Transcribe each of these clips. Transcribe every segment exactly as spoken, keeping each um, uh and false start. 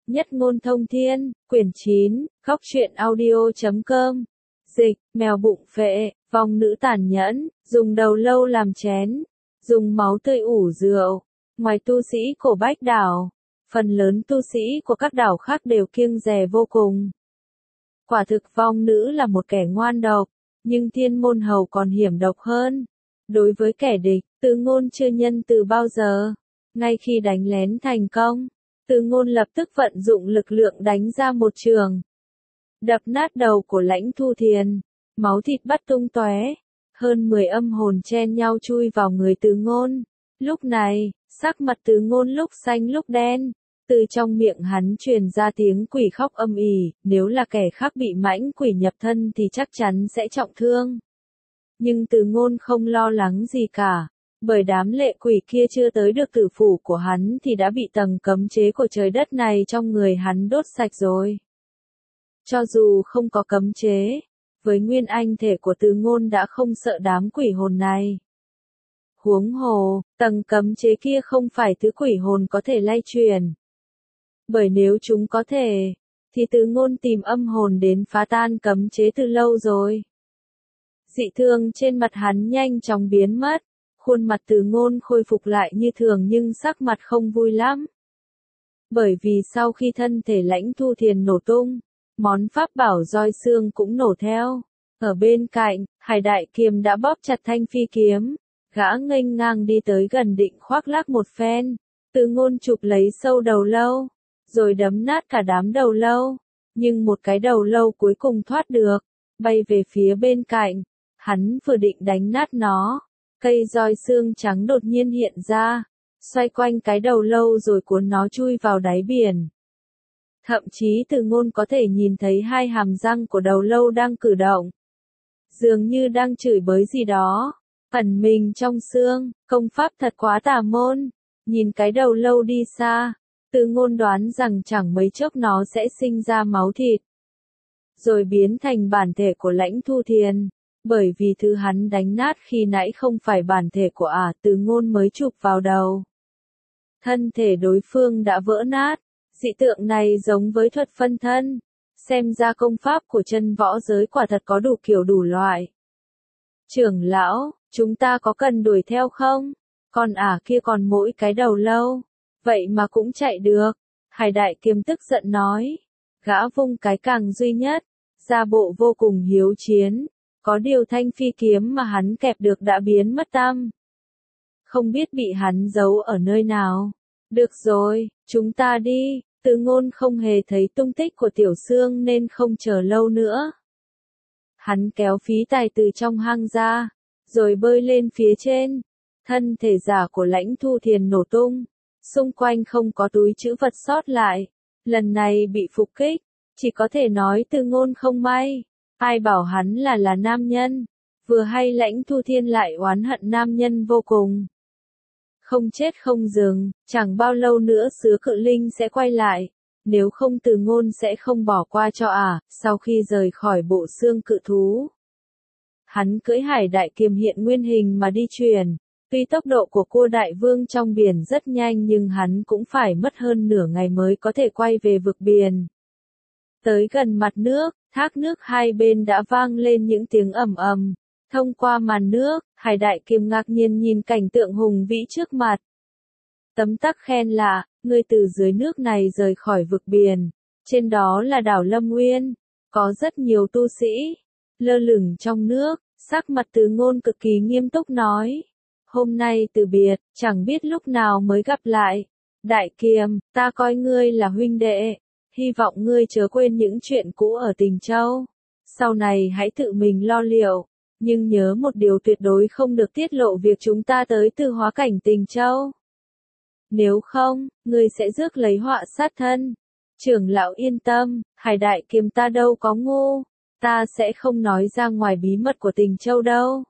Nhất ngôn thông thiên, quyển chín, góc truyện audio chấm com. Dịch, mèo bụng phệ, vong nữ tàn nhẫn, dùng đầu lâu làm chén, dùng máu tươi ủ rượu. Ngoài tu sĩ của Bách Đảo, phần lớn tu sĩ của các đảo khác đều kiêng dè vô cùng. Quả thực vong nữ là một kẻ ngoan độc, nhưng Thiên Môn Hầu còn hiểm độc hơn. Đối với kẻ địch, Từ Ngôn chưa nhân từ bao giờ. Ngay khi đánh lén thành công, Từ Ngôn lập tức vận dụng lực lượng đánh ra một trường. Đập nát đầu của Lãnh Thu Thiền, máu thịt bắt tung tóe, hơn mười âm hồn chen nhau chui vào người Từ Ngôn. Lúc này, sắc mặt Từ Ngôn lúc xanh lúc đen, từ trong miệng hắn truyền ra tiếng quỷ khóc âm ỉ, nếu là kẻ khác bị mãnh quỷ nhập thân thì chắc chắn sẽ trọng thương. Nhưng Từ Ngôn không lo lắng gì cả, bởi đám lệ quỷ kia chưa tới được tử phủ của hắn thì đã bị tầng cấm chế của trời đất này trong người hắn đốt sạch rồi. Cho dù không có cấm chế, với nguyên anh thể của Từ Ngôn đã không sợ đám quỷ hồn này. Huống hồ, tầng cấm chế kia không phải thứ quỷ hồn có thể lay truyền. Bởi nếu chúng có thể, thì Từ Ngôn tìm âm hồn đến phá tan cấm chế từ lâu rồi. Dị thương trên mặt hắn nhanh chóng biến mất, khuôn mặt Từ Ngôn khôi phục lại như thường nhưng sắc mặt không vui lắm. Bởi vì sau khi thân thể Lãnh Thu Thiền nổ tung, món pháp bảo roi xương cũng nổ theo. Ở bên cạnh, Hải Đại Kiềm đã bóp chặt thanh phi kiếm, gã nghênh ngang đi tới gần định khoác lác một phen. Từ Ngôn chụp lấy sâu đầu lâu, rồi đấm nát cả đám đầu lâu, nhưng một cái đầu lâu cuối cùng thoát được, bay về phía bên cạnh. Hắn vừa định đánh nát nó, cây roi xương trắng đột nhiên hiện ra, xoay quanh cái đầu lâu rồi cuốn nó chui vào đáy biển. Thậm chí Từ Ngôn có thể nhìn thấy hai hàm răng của đầu lâu đang cử động, dường như đang chửi bới gì đó, ẩn mình trong xương. Công pháp thật quá tà môn. Nhìn cái đầu lâu đi xa, Từ Ngôn đoán rằng chẳng mấy chốc nó sẽ sinh ra máu thịt, rồi biến thành bản thể của Lãnh Thu Thiền. Bởi vì thứ hắn đánh nát khi nãy không phải bản thể của ả, Từ Ngôn mới chụp vào đầu. Thân thể đối phương đã vỡ nát. Dị tượng này giống với thuật phân thân. Xem ra công pháp của chân võ giới quả thật có đủ kiểu đủ loại. Trưởng lão, chúng ta có cần đuổi theo không? Còn ả kia còn mỗi cái đầu lâu, vậy mà cũng chạy được. Hải Đại Kiềm tức giận nói. Gã vung cái càng duy nhất, ra bộ vô cùng hiếu chiến. Có điều thanh phi kiếm mà hắn kẹp được đã biến mất tăm. Không biết bị hắn giấu ở nơi nào. Được rồi, chúng ta đi. Từ Ngôn không hề thấy tung tích của Tiểu Xương nên không chờ lâu nữa. Hắn kéo phí tài từ trong hang ra, rồi bơi lên phía trên. Thân thể giả của Lãnh Thu Thiền nổ tung, xung quanh không có túi trữ vật sót lại. Lần này bị phục kích, chỉ có thể nói Từ Ngôn không may. Ai bảo hắn là là nam nhân, vừa hay Lãnh Thu Thiên lại oán hận nam nhân vô cùng. Không chết không dừng, chẳng bao lâu nữa Sứ Cự Linh sẽ quay lại, nếu không Từ Ngôn sẽ không bỏ qua cho ả. À, sau khi rời khỏi bộ xương cự thú, hắn cưỡi Hải Đại Kiềm hiện nguyên hình mà đi chuyển. Tuy tốc độ của Cua Đại Vương trong biển rất nhanh nhưng hắn cũng phải mất hơn nửa ngày mới có thể quay về vực biển. Tới gần mặt nước, thác nước hai bên đã vang lên những tiếng ầm ầm. Thông qua màn nước, Hải Đại Kiềm ngạc nhiên nhìn cảnh tượng hùng vĩ trước mặt. Tấm tắc khen lạ, người từ dưới nước này rời khỏi vực biển. Trên đó là đảo Lâm Nguyên. Có rất nhiều tu sĩ lơ lửng trong nước. Sắc mặt Từ Ngôn cực kỳ nghiêm túc nói. Hôm nay từ biệt, chẳng biết lúc nào mới gặp lại. Đại Kiềm, ta coi ngươi là huynh đệ. Hy vọng ngươi chớ quên những chuyện cũ ở Tình Châu. Sau này hãy tự mình lo liệu. Nhưng nhớ một điều tuyệt đối không được tiết lộ việc chúng ta tới từ hóa cảnh Tình Châu. Nếu không, ngươi sẽ rước lấy họa sát thân. Trưởng lão yên tâm, Hải Đại Kiềm ta đâu có ngu. Ta sẽ không nói ra ngoài bí mật của Tình Châu đâu.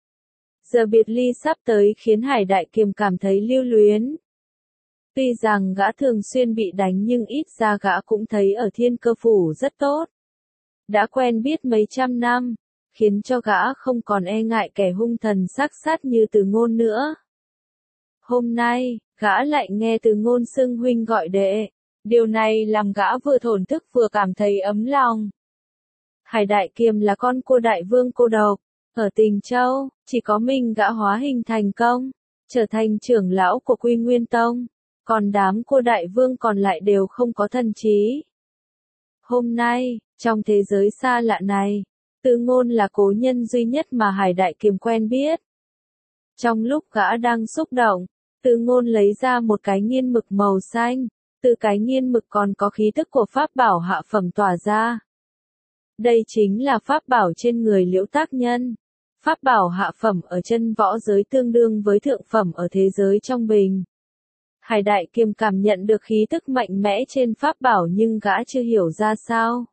Giờ biệt ly sắp tới khiến Hải Đại Kiềm cảm thấy lưu luyến. Tuy rằng gã thường xuyên bị đánh nhưng ít ra gã cũng thấy ở Thiên Cơ Phủ rất tốt. Đã quen biết mấy trăm năm, khiến cho gã không còn e ngại kẻ hung thần sắc sát như Từ Ngôn nữa. Hôm nay, gã lại nghe Từ Ngôn xưng huynh gọi đệ. Điều này làm gã vừa thổn thức vừa cảm thấy ấm lòng. Hải Đại Kiềm là con cua đại vương cô độc. Ở Tình Châu, chỉ có mình gã hóa hình thành công, trở thành trưởng lão của Quy Nguyên Tông. Còn đám cua đại vương còn lại đều không có thần trí. Hôm nay, trong thế giới xa lạ này, Từ Ngôn là cố nhân duy nhất mà Hải Đại Kiềm quen biết. Trong lúc gã đang xúc động, Từ Ngôn lấy ra một cái nghiên mực màu xanh, từ cái nghiên mực còn có khí tức của pháp bảo hạ phẩm tỏa ra. Đây chính là pháp bảo trên người Liễu Tác Nhân. Pháp bảo hạ phẩm ở chân võ giới tương đương với thượng phẩm ở thế giới trong bình. Hải Đại Kiềm cảm nhận được khí tức mạnh mẽ trên pháp bảo nhưng gã chưa hiểu ra sao.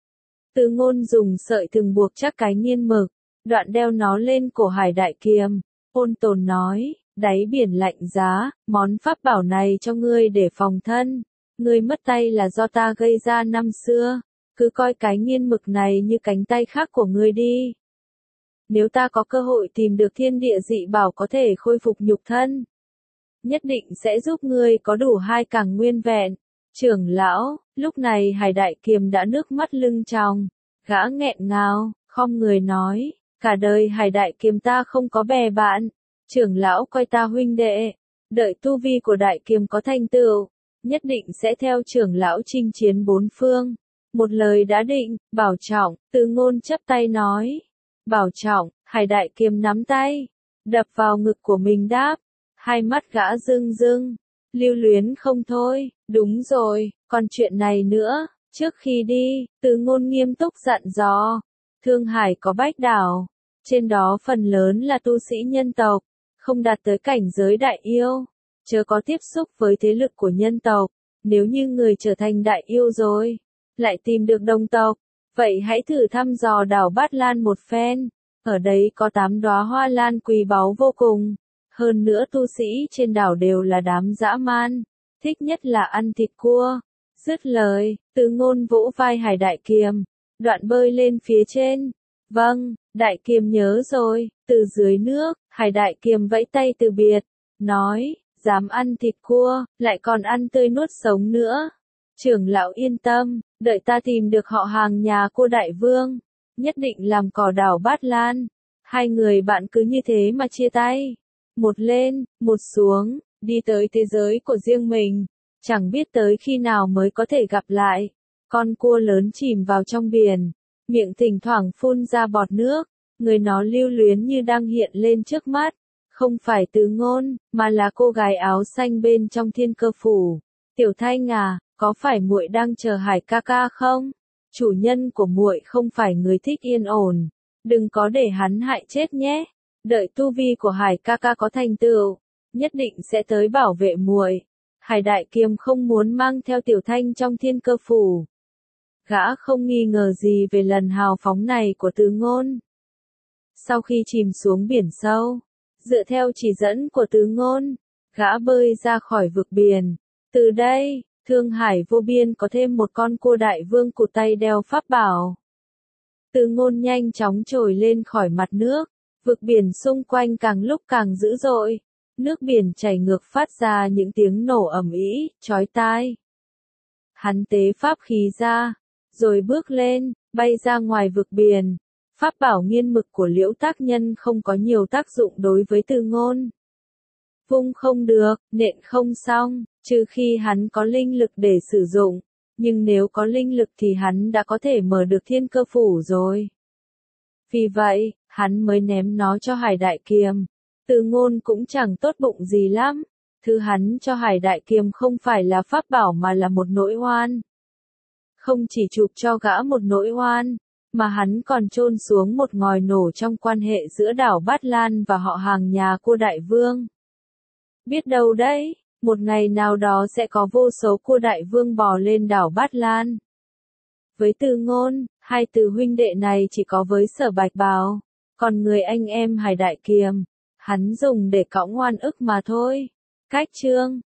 Từ Ngôn dùng sợi thừng buộc chắc cái nghiên mực, đoạn đeo nó lên cổ Hải Đại Kiềm, ôn tồn nói, đáy biển lạnh giá, món pháp bảo này cho ngươi để phòng thân. Ngươi mất tay là do ta gây ra năm xưa, cứ coi cái nghiên mực này như cánh tay khác của ngươi đi. Nếu ta có cơ hội tìm được thiên địa dị bảo có thể khôi phục nhục thân, nhất định sẽ giúp ngươi có đủ hai cẳng nguyên vẹn. Trưởng lão, lúc này Hải Đại Kiềm đã nước mắt lưng tròng, gã nghẹn ngào, khom người nói, cả đời Hải Đại Kiềm ta không có bè bạn, trưởng lão coi ta huynh đệ, đợi tu vi của Đại Kiềm có thành tựu, nhất định sẽ theo trưởng lão chinh chiến bốn phương. Một lời đã định, Bảo Trọng, Từ Ngôn chắp tay nói. Bảo Trọng, Hải Đại Kiềm nắm tay, đập vào ngực của mình đáp, hai mắt gã rưng rưng, lưu luyến không thôi, đúng rồi, còn chuyện này nữa, trước khi đi, Từ Ngôn nghiêm túc dặn dò, Thương Hải có bách đảo, trên đó phần lớn là tu sĩ nhân tộc, không đạt tới cảnh giới đại yêu, chớ có tiếp xúc với thế lực của nhân tộc, nếu như người trở thành đại yêu rồi, lại tìm được đồng tộc, vậy hãy thử thăm dò đảo Bát Lan một phen, ở đấy có tám đóa hoa lan quý báu vô cùng, hơn nữa tu sĩ trên đảo đều là đám dã man, thích nhất là ăn thịt cua. Dứt lời, Từ Ngôn vỗ vai Hải Đại Kiềm, đoạn bơi lên phía trên. Vâng, Đại Kiềm nhớ rồi. Từ dưới nước, Hải Đại Kiềm vẫy tay từ biệt, nói, dám ăn thịt cua, lại còn ăn tươi nuốt sống nữa. Trưởng lão yên tâm, đợi ta tìm được họ hàng nhà cô đại vương, nhất định làm cỏ đảo Bát Lan. Hai người bạn cứ như thế mà chia tay, một lên, một xuống, đi tới thế giới của riêng mình, chẳng biết tới khi nào mới có thể gặp lại. Con cua lớn chìm vào trong biển, miệng thỉnh thoảng phun ra bọt nước, người nó lưu luyến như đang hiện lên trước mắt, không phải Từ Ngôn, mà là cô gái áo xanh bên trong Thiên Cơ phủ. Tiểu Thanh à, có phải muội đang chờ Hải ca ca không? Chủ nhân của muội không phải người thích yên ổn, đừng có để hắn hại chết nhé. Đợi tu vi của Hải ca ca có thành tựu, nhất định sẽ tới bảo vệ muội. Hải Đại Kiềm không muốn mang theo Tiểu Thanh trong Thiên Cơ phủ. Gã không nghi ngờ gì về lần hào phóng này của Từ Ngôn. Sau khi chìm xuống biển sâu, dựa theo chỉ dẫn của Từ Ngôn, gã bơi ra khỏi vực biển. Từ đây, Thương Hải vô biên có thêm một con cua đại vương cụt tay đeo pháp bảo. Từ Ngôn nhanh chóng trồi lên khỏi mặt nước, vực biển xung quanh càng lúc càng dữ dội, nước biển chảy ngược phát ra những tiếng nổ ầm ĩ, chói tai. Hắn tế pháp khí ra, rồi bước lên, bay ra ngoài vực biển. Pháp bảo nghiên mực của Liễu Tác Nhân không có nhiều tác dụng đối với Từ Ngôn. Vung không được, nện không xong, trừ khi hắn có linh lực để sử dụng, nhưng nếu có linh lực thì hắn đã có thể mở được Thiên Cơ phủ rồi. Vì vậy, hắn mới ném nó cho Hải Đại Kiềm. Từ Ngôn cũng chẳng tốt bụng gì lắm, thứ hắn cho Hải Đại Kiềm không phải là pháp bảo mà là một nỗi oan. Không chỉ chụp cho gã một nỗi oan, mà hắn còn chôn xuống một ngòi nổ trong quan hệ giữa đảo Bát Lan và họ hàng nhà cô đại vương. Biết đâu đấy, một ngày nào đó sẽ có vô số cô đại vương bò lên đảo Bát Lan. Với Từ Ngôn, hai từ huynh đệ này chỉ có với Sở Bạch Bào, còn người anh em Hải Đại Kiềm, hắn dùng để cõng oan ức mà thôi. Cách chương